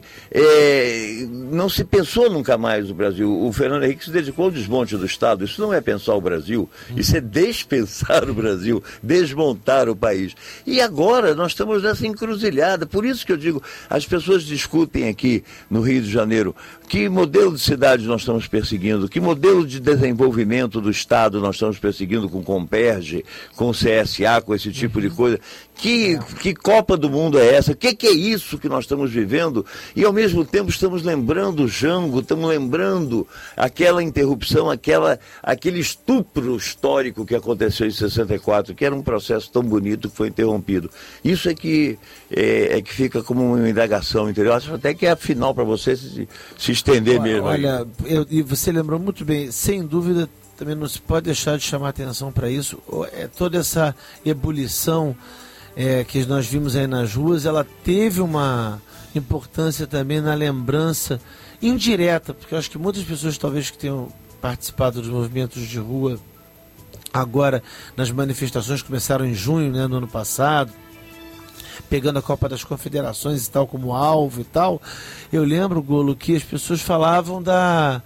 é, não se pensou nunca mais o Brasil. O Fernando Henrique se dedicou ao desmonte do Estado. Isso não é pensar o Brasil, isso é despensar o Brasil, desmontar o país. E agora nós estamos nessa encruzilhada, por isso que eu digo, as pessoas discutem aqui no Rio de Janeiro que modelo de cidade nós estamos perseguindo, que modelo de desenvolvimento do Estado nós estamos perseguindo com o Comperge, com o C S A, com esse tipo de coisa. Que, que Copa do Mundo é essa? O que, que é isso que nós estamos vivendo? E ao mesmo tempo estamos lembrando o Jango, estamos lembrando aquela interrupção, aquela, aquele estupro histórico que aconteceu em sessenta e quatro, que era um processo tão bonito que foi interrompido. Isso é que, é, é que fica como uma indagação interior. Acho até que é a final para você se, se estender olha, mesmo. Olha, eu, e você lembrou muito bem, sem dúvida, também não se pode deixar de chamar atenção para isso, é toda essa ebulição é, que nós vimos aí nas ruas, ela teve uma importância também na lembrança indireta, porque eu acho que muitas pessoas talvez que tenham participado dos movimentos de rua agora nas manifestações que começaram em junho, né, no ano passado, pegando a Copa das Confederações e tal como alvo e tal, eu lembro, Golo, que as pessoas falavam da,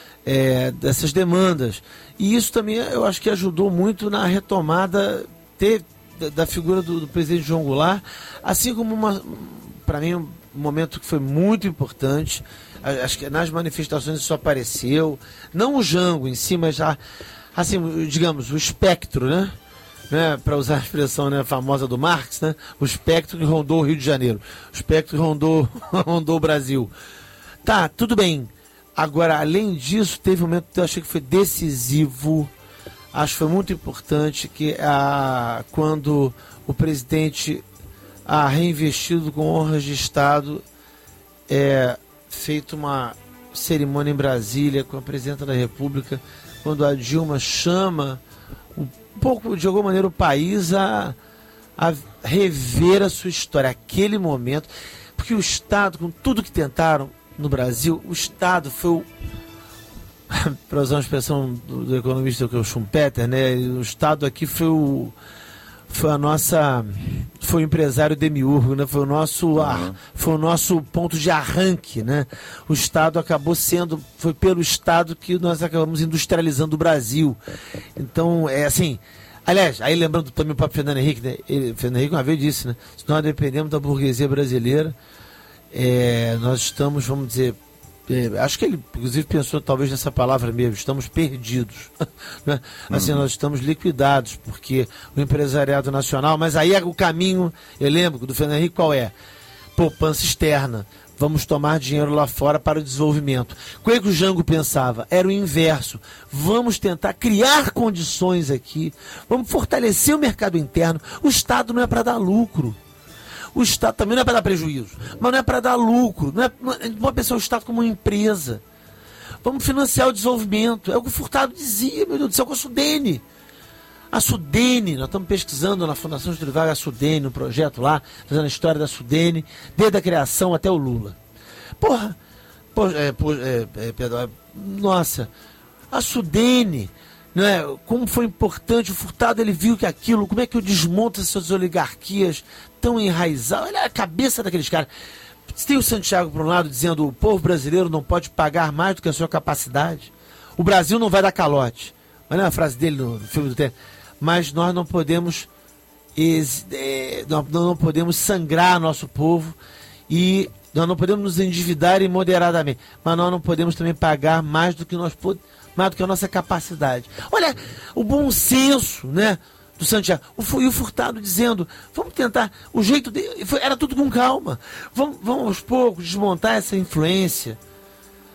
é, dessas demandas. E isso também eu acho que ajudou muito na retomada ter, da, da figura do, do presidente João Goulart, assim como, para mim, um momento que foi muito importante. Acho que nas manifestações isso apareceu, não o Jango em si, mas já, assim, digamos, o espectro, né? Né, para usar a expressão, né, famosa do Marx, né, o espectro que rondou o Rio de Janeiro, o espectro que rondou, rondou o Brasil. Tá, tudo bem. Agora, além disso, teve um momento que eu achei que foi decisivo, acho que foi muito importante, que a, quando o presidente, a reinvestido com honras de Estado, é feito uma cerimônia em Brasília com a presidenta da República, quando a Dilma chama um pouco, de alguma maneira, o país a, a rever a sua história, aquele momento, porque o Estado, com tudo que tentaram no Brasil, o Estado foi o, para usar uma expressão do, do economista que é o Schumpeter, né, o Estado aqui foi o foi a nossa foi o empresário demiurgo, né, foi o nosso uhum. ar, foi o nosso ponto de arranque, né, o Estado acabou sendo, foi pelo Estado que nós acabamos industrializando o Brasil. Então, é assim, aliás, aí lembrando também o próprio Fernando Henrique, né, ele, Fernando Henrique uma vez disse, né, se nós dependemos da burguesia brasileira, é, nós estamos, vamos dizer, é, acho que ele inclusive pensou talvez nessa palavra mesmo, estamos perdidos, né? Assim, uhum. nós estamos liquidados, porque o empresariado nacional, mas aí é o caminho, eu lembro do Fernando Henrique, qual é? Poupança externa, vamos tomar dinheiro lá fora para o desenvolvimento. O que o Jango pensava? Era o inverso, vamos tentar criar condições aqui, vamos fortalecer o mercado interno, o Estado não é para dar lucro. O Estado também não é para dar prejuízo, mas não é para dar lucro. Não é, não é, vamos pensar o Estado como uma empresa. Vamos financiar o desenvolvimento. É o que o Furtado dizia, meu Deus do céu, com a Sudene. A Sudene, nós estamos pesquisando na Fundação Getúlio Vargas a Sudene, um projeto lá, fazendo a história da Sudene, desde a criação até o Lula. Porra, porra é, porra, é, é, perdão, nossa, a Sudene, né, como foi importante, o Furtado ele viu que aquilo, como é que eu desmonto essas oligarquias tão enraizadas, olha a cabeça daqueles caras. Você tem o Santiago por um lado dizendo o povo brasileiro não pode pagar mais do que a sua capacidade, o Brasil não vai dar calote, olha a frase dele no filme do tempo, mas nós não podemos ex, é, nós não podemos sangrar nosso povo e nós não podemos nos endividar imoderadamente, mas nós não podemos também pagar mais do que nós podemos, mais do que a nossa capacidade. Olha, o bom senso, né, do Santiago. O, e o Furtado dizendo, vamos tentar, o jeito dele, era tudo com calma. Vamos, vamos aos poucos desmontar essa influência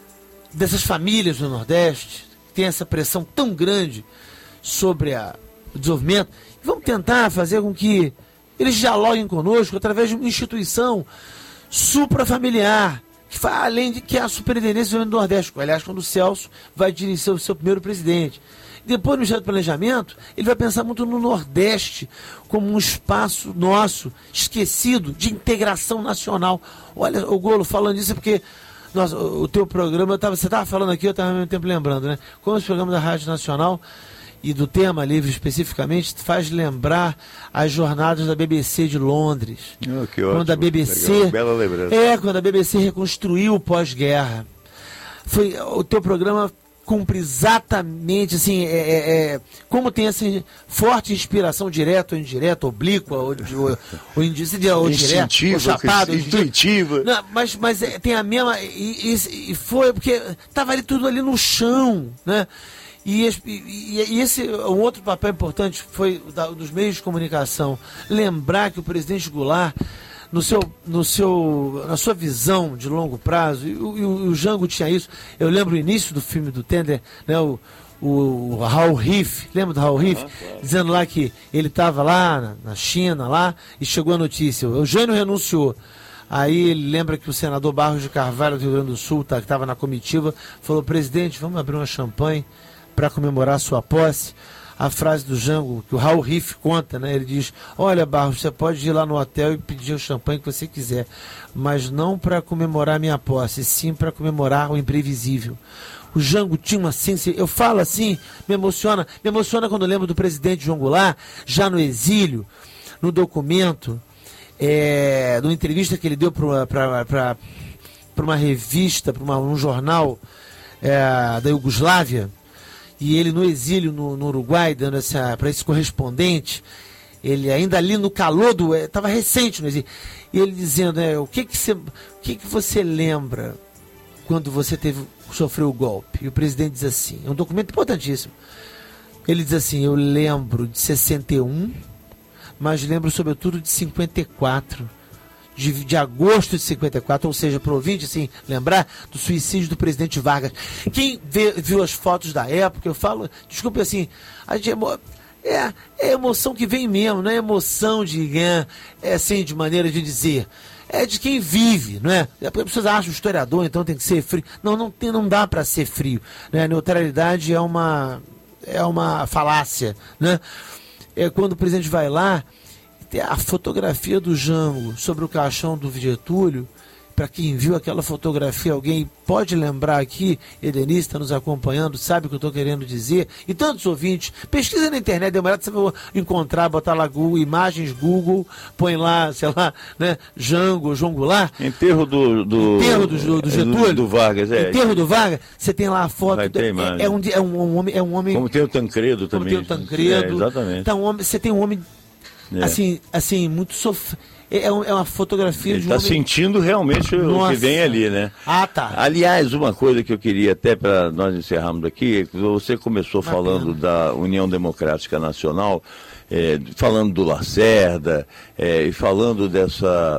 dessas famílias do Nordeste, que tem essa pressão tão grande sobre a, o desenvolvimento, e vamos tentar fazer com que eles dialoguem conosco através de uma instituição suprafamiliar, que vai além de que é a Superintendência do Nordeste, aliás, quando o Celso vai dirigir o seu primeiro presidente. Depois, no Ministério do Planejamento, ele vai pensar muito no Nordeste como um espaço nosso, esquecido, de integração nacional. Olha, o Golo, falando isso é porque nossa, o teu programa, eu tava, você estava falando aqui, eu estava ao mesmo tempo lembrando, né? Como os programas da Rádio Nacional e do Tema Livre especificamente, faz lembrar as jornadas da B B C de Londres. Oh, que quando ótimo, a B B C, legal, bela lembrança. É, quando a B B C reconstruiu o pós-guerra. Foi o teu programa cumpre exatamente assim, é, é, é, como tem essa forte inspiração direta ou indireta, oblíqua, ou, ou, ou, indícia, ou direta, ou chapada, ou intuitiva. Não, mas mas é, tem a mesma. E, e, e foi, porque estava ali tudo ali no chão, né? E, e, e esse um outro papel importante foi da, dos meios de comunicação. Lembrar que o presidente Goulart, no seu, no seu, na sua visão de longo prazo, e o, e o Jango tinha isso. Eu lembro o início do filme do Tender, né, o, o, o Raul Riff, lembra do Raul Riff? Ah, claro. Dizendo lá que ele estava lá na, na China, lá, e chegou a notícia, o Eugênio renunciou. Aí ele lembra que o senador Barros de Carvalho do Rio Grande do Sul, tá, que estava na comitiva, falou: presidente, vamos abrir uma champanhe para comemorar a sua posse. A frase do Jango, que o Raul Riff conta, né? Ele diz: olha, Barros, você pode ir lá no hotel e pedir o champanhe que você quiser, mas não para comemorar a minha posse, sim para comemorar o imprevisível. O Jango tinha uma sensibilidade. Eu falo assim, me emociona, me emociona quando eu lembro do presidente João Goulart, já no exílio, no documento, é, numa entrevista que ele deu para uma revista, para um jornal é, da Iugoslávia. E ele no exílio no, no Uruguai, dando essa para esse correspondente, ele ainda ali no calor do, estava recente no exílio, e ele dizendo, é, o que que você, o que que você lembra quando você teve sofreu o golpe? E o presidente diz assim, é um documento importantíssimo. Ele diz assim: eu lembro de sessenta e um, mas lembro sobretudo de cinquenta e quatro. De, de agosto de cinquenta e quatro, ou seja, para o ouvinte, assim, lembrar do suicídio do presidente Vargas. Quem vê, viu as fotos da época, eu falo, desculpe assim, a gente, é, é emoção que vem mesmo, não é emoção de, é, é assim, de maneira de dizer, é de quem vive, não é? As pessoas acham historiador, então tem que ser frio. Não, não, tem, não dá para ser frio, né? A neutralidade é uma, é uma falácia, né? É quando o presidente vai lá, a fotografia do Jango sobre o caixão do Getúlio. Para quem viu aquela fotografia, alguém pode lembrar aqui, Edenise está nos acompanhando, sabe o que eu estou querendo dizer, e tantos ouvintes, pesquisa na internet, demorado você vai encontrar, botar lá Google, imagens Google, põe lá, sei lá, né, Jango, João Goulart. Enterro do, do, enterro do, do, do Getúlio. Do, do Vargas, é. Enterro do Vargas, você tem lá a foto. Vai ter é, é, um, é, um homem, é um homem. Como tem o Tancredo como também. Como tem o Tancredo. É, exatamente. Então, um homem, você tem um homem. É. Assim, assim, muito sofrido. É, é uma fotografia Ele de um está homem... sentindo realmente Nossa. o que vem ali, né? Ah, tá. Aliás, uma coisa que eu queria até para nós encerrarmos aqui, você começou uma falando pena. da União Democrática Nacional, é, falando do Lacerda, é, e falando dessa...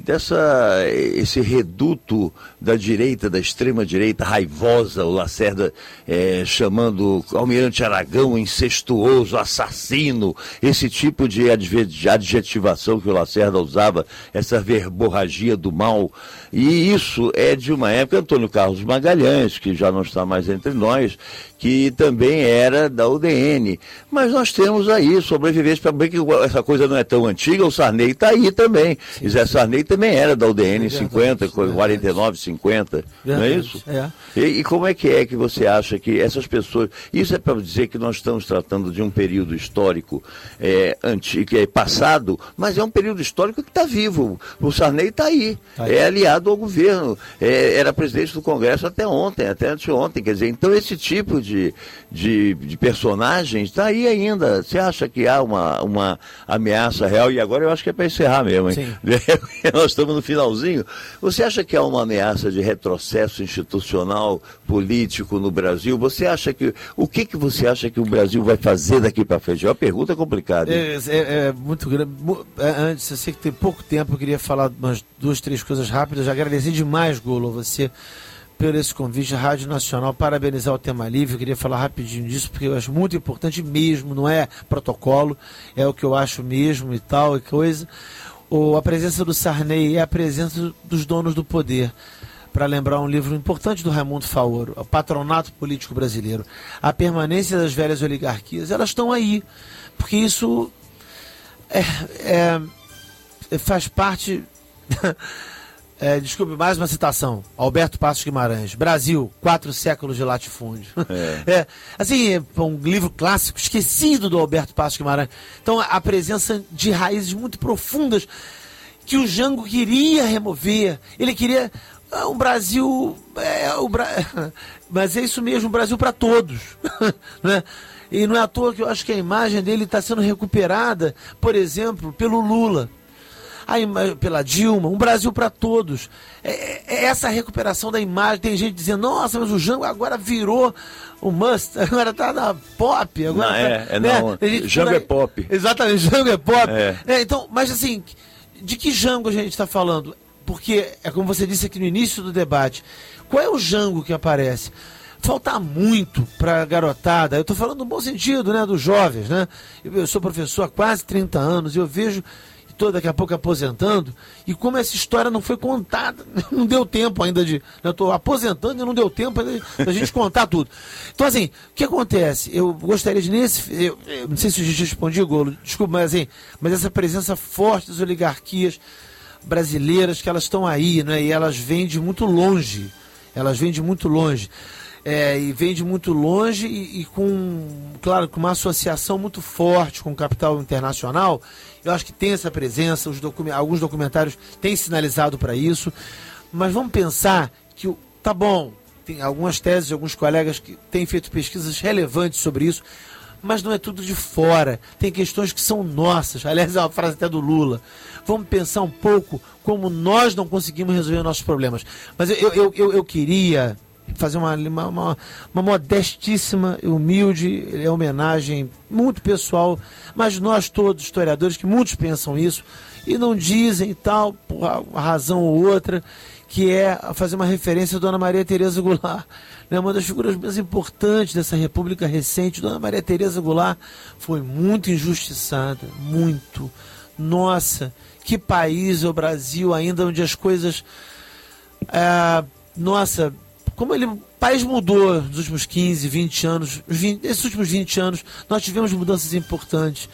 dessa esse reduto da direita, da extrema-direita raivosa, o Lacerda é, chamando o Almirante Aragão incestuoso, assassino, esse tipo de adjetivação que o Lacerda usava, essa verborragia do mal. E isso é de uma época, Antônio Carlos Magalhães, que já não está mais entre nós, que também era da U D N. Mas nós temos aí sobreviventes, para ver que essa coisa não é tão antiga, o Sarney está aí também. Sim. Zé Sarney também era da U D N em cinquenta, quarenta e nove, cinquenta, não é isso? É. E, e como é que é que você acha que essas pessoas... Isso é para dizer que nós estamos tratando de um período histórico é, antigo, que é passado, mas é um período histórico que está vivo. O Sarney está aí, tá aí, é aliado ao governo, é, era presidente do Congresso até ontem, até anteontem, quer dizer, então esse tipo de, de, de personagens está aí ainda. Você acha que há uma, uma ameaça real? E agora eu acho que é para encerrar mesmo, hein? Nós estamos no finalzinho. Você acha que há uma ameaça de retrocesso institucional, político no Brasil? Você acha que... O que, que você acha que o Brasil vai fazer daqui para frente? É uma pergunta complicada. É, é, é muito grande. Antes, eu sei que tem pouco tempo, eu queria falar umas duas, três coisas rápidas. Já agradeci demais, Golo, você por esse convite à Rádio Nacional, parabenizar o Tema Livre. Eu queria falar rapidinho disso, porque eu acho muito importante mesmo, não é protocolo, é o que eu acho mesmo e tal, e coisa. O, a presença do Sarney é a presença dos donos do poder. Para lembrar um livro importante do Raimundo Faoro, O Patronato Político Brasileiro. A permanência das velhas oligarquias, elas estão aí, porque isso é, é, faz parte... É, desculpe, mais uma citação. Alberto Passos Guimarães. Brasil, quatro séculos de latifúndio. É. É, assim, é um livro clássico, esquecido do Alberto Passos Guimarães. Então, a presença de raízes muito profundas que o Jango queria remover. Ele queria ah, um Brasil... É, o Bra... Mas é isso mesmo, um Brasil para todos. Né? E não é à toa que eu acho que a imagem dele está sendo recuperada, por exemplo, pelo Lula. Aí, pela Dilma, um Brasil para todos. É, é essa recuperação da imagem. Tem gente dizendo, nossa, mas o Jango agora virou o must, agora tá na pop. Agora não, tá, é, é né? não. Jango é pop. Exatamente, Jango é pop. É. É, então, mas assim, de que Jango a gente está falando? Porque, é como você disse aqui no início do debate, qual é o Jango que aparece? Falta muito para a garotada, eu estou falando no bom sentido, né, dos jovens, né? Eu, eu sou professor há quase trinta anos e eu vejo... Estou daqui a pouco aposentando, e como essa história não foi contada, não deu tempo ainda de... Eu estou aposentando e não deu tempo ainda de, de a gente contar tudo. Então, assim, o que acontece? Eu gostaria de, nesse... Eu, eu não sei se eu já respondi, Golo, desculpa, mas assim, mas essa presença forte das oligarquias brasileiras, que elas estão aí, né, e elas vêm de muito longe, elas vêm de muito longe. É, e vem de muito longe e, e com, claro, com uma associação muito forte com o capital internacional. Eu acho que tem essa presença, os docu- alguns documentários têm sinalizado para isso, mas vamos pensar que, tá bom, tem algumas teses de alguns colegas que têm feito pesquisas relevantes sobre isso, mas não é tudo de fora, tem questões que são nossas. Aliás, é uma frase até do Lula. Vamos pensar um pouco como nós não conseguimos resolver nossos problemas. Mas eu, eu, eu, eu queria... fazer uma, uma, uma, uma modestíssima, humilde é, homenagem muito pessoal, mas nós todos, historiadores, que muitos pensam isso e não dizem tal, por uma razão ou outra, que é fazer uma referência à Dona Maria Tereza Goulart, né, uma das figuras mais importantes dessa república recente. Dona Maria Tereza Goulart foi muito injustiçada, muito. Nossa, que país é o Brasil ainda, onde as coisas... É, nossa... Como ele, o país mudou nos últimos quinze, vinte anos, vinte, esses últimos vinte anos, nós tivemos mudanças importantes.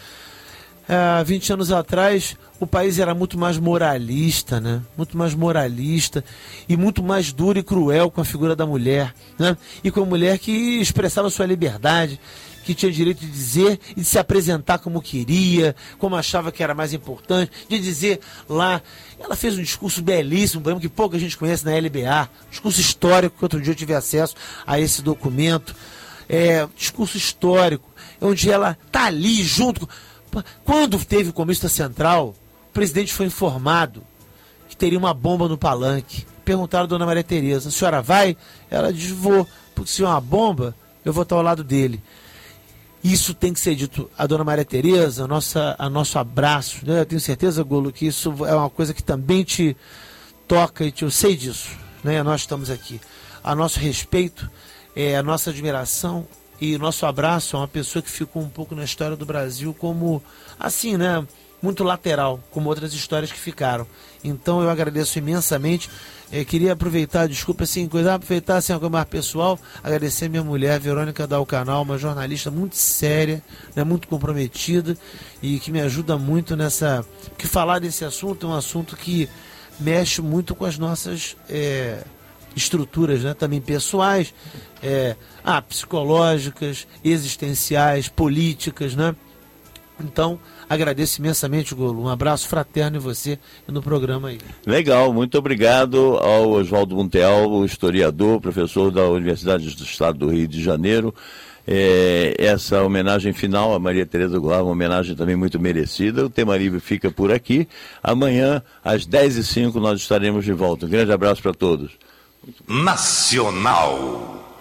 Há vinte anos atrás, o país era muito mais moralista, né? Muito mais moralista e muito mais duro e cruel com a figura da mulher, né? E com a mulher que expressava sua liberdade, que tinha direito de dizer e de se apresentar como queria, como achava que era mais importante, de dizer lá. Ela fez um discurso belíssimo, que pouca gente conhece na L B A, um discurso histórico, que outro dia eu tive acesso a esse documento, é, discurso histórico, onde ela está ali junto. Quando teve o comício da Central, o presidente foi informado que teria uma bomba no palanque. Perguntaram a Dona Maria Tereza, a senhora vai? Ela diz, vou, porque se é uma bomba, eu vou estar ao lado dele. Isso tem que ser dito a Dona Maria Tereza, a, nossa, a nosso abraço, né? Eu tenho certeza, Golo, que isso é uma coisa que também te toca, e te, eu sei disso, né? Nós estamos aqui. A nosso respeito, é, a nossa admiração e o nosso abraço a uma pessoa que ficou um pouco na história do Brasil como, assim, né? Muito lateral, como outras histórias que ficaram. Então eu agradeço imensamente. Eu queria aproveitar, desculpa, assim, coisa, aproveitar assim, algo mais pessoal, agradecer a minha mulher, Verônica Dalcanal, uma jornalista muito séria, né, muito comprometida e que me ajuda muito nessa... Porque falar desse assunto é um assunto que mexe muito com as nossas é, estruturas, né, também pessoais, é, ah, psicológicas, existenciais, políticas, né? Então, agradeço imensamente, Golo. Um abraço fraterno em você e no programa aí. Legal, muito obrigado ao Oswaldo Monteal, historiador, professor da Universidade do Estado do Rio de Janeiro. É, essa homenagem final a Maria Tereza Goulart, uma homenagem também muito merecida. O Tema Livre fica por aqui. Amanhã, às dez e cinco, nós estaremos de volta. Um grande abraço para todos. Nacional.